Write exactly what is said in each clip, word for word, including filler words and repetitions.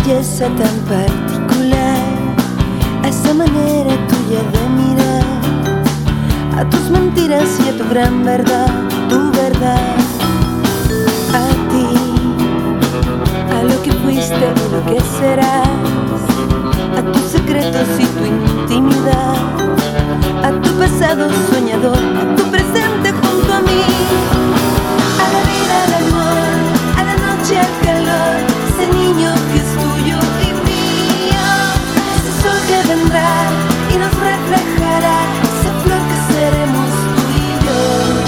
belleza tan particular, a esa manera tuya de mirar, a tus mentiras y a tu gran verdad, tu verdad, a ti, a lo que fuiste y lo que serás, a tus secretos y tu intimidad, a tu pasado soñador, a tu presente junto a mí, a la vida, al amor, a la noche, al calor, ese niño que es tuyo y mío, ese sol que vendrá y nos reflejará, esa flor que seremos tú y yo.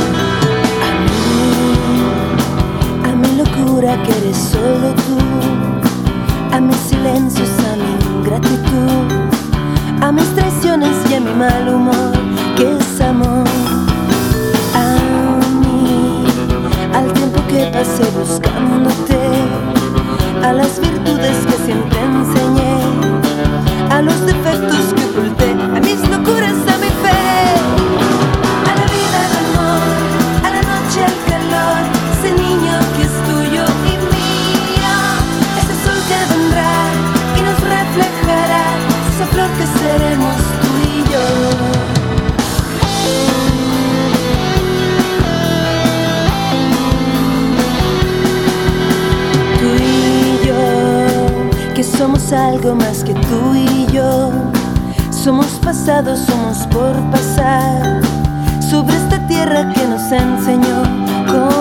A mí, a mi locura que eres solo tú, a mis silencios, a mi ingratitud, a mis traiciones y a mi mal humor, que es amor. A mí, al tiempo que pasé buscándote, a las virtudes que siempre enseñé, a los defectos que oculté, a mis locuras, a mi fe, a la vida, al amor, a la noche, al calor, ese niño que es tuyo y mío, ese sol que vendrá y nos reflejará, esa flor que seremos tú y yo. Tú y yo, que somos algo más que tú y yo, somos pasado, somos por pasar, sobre esta tierra que nos enseñó cómo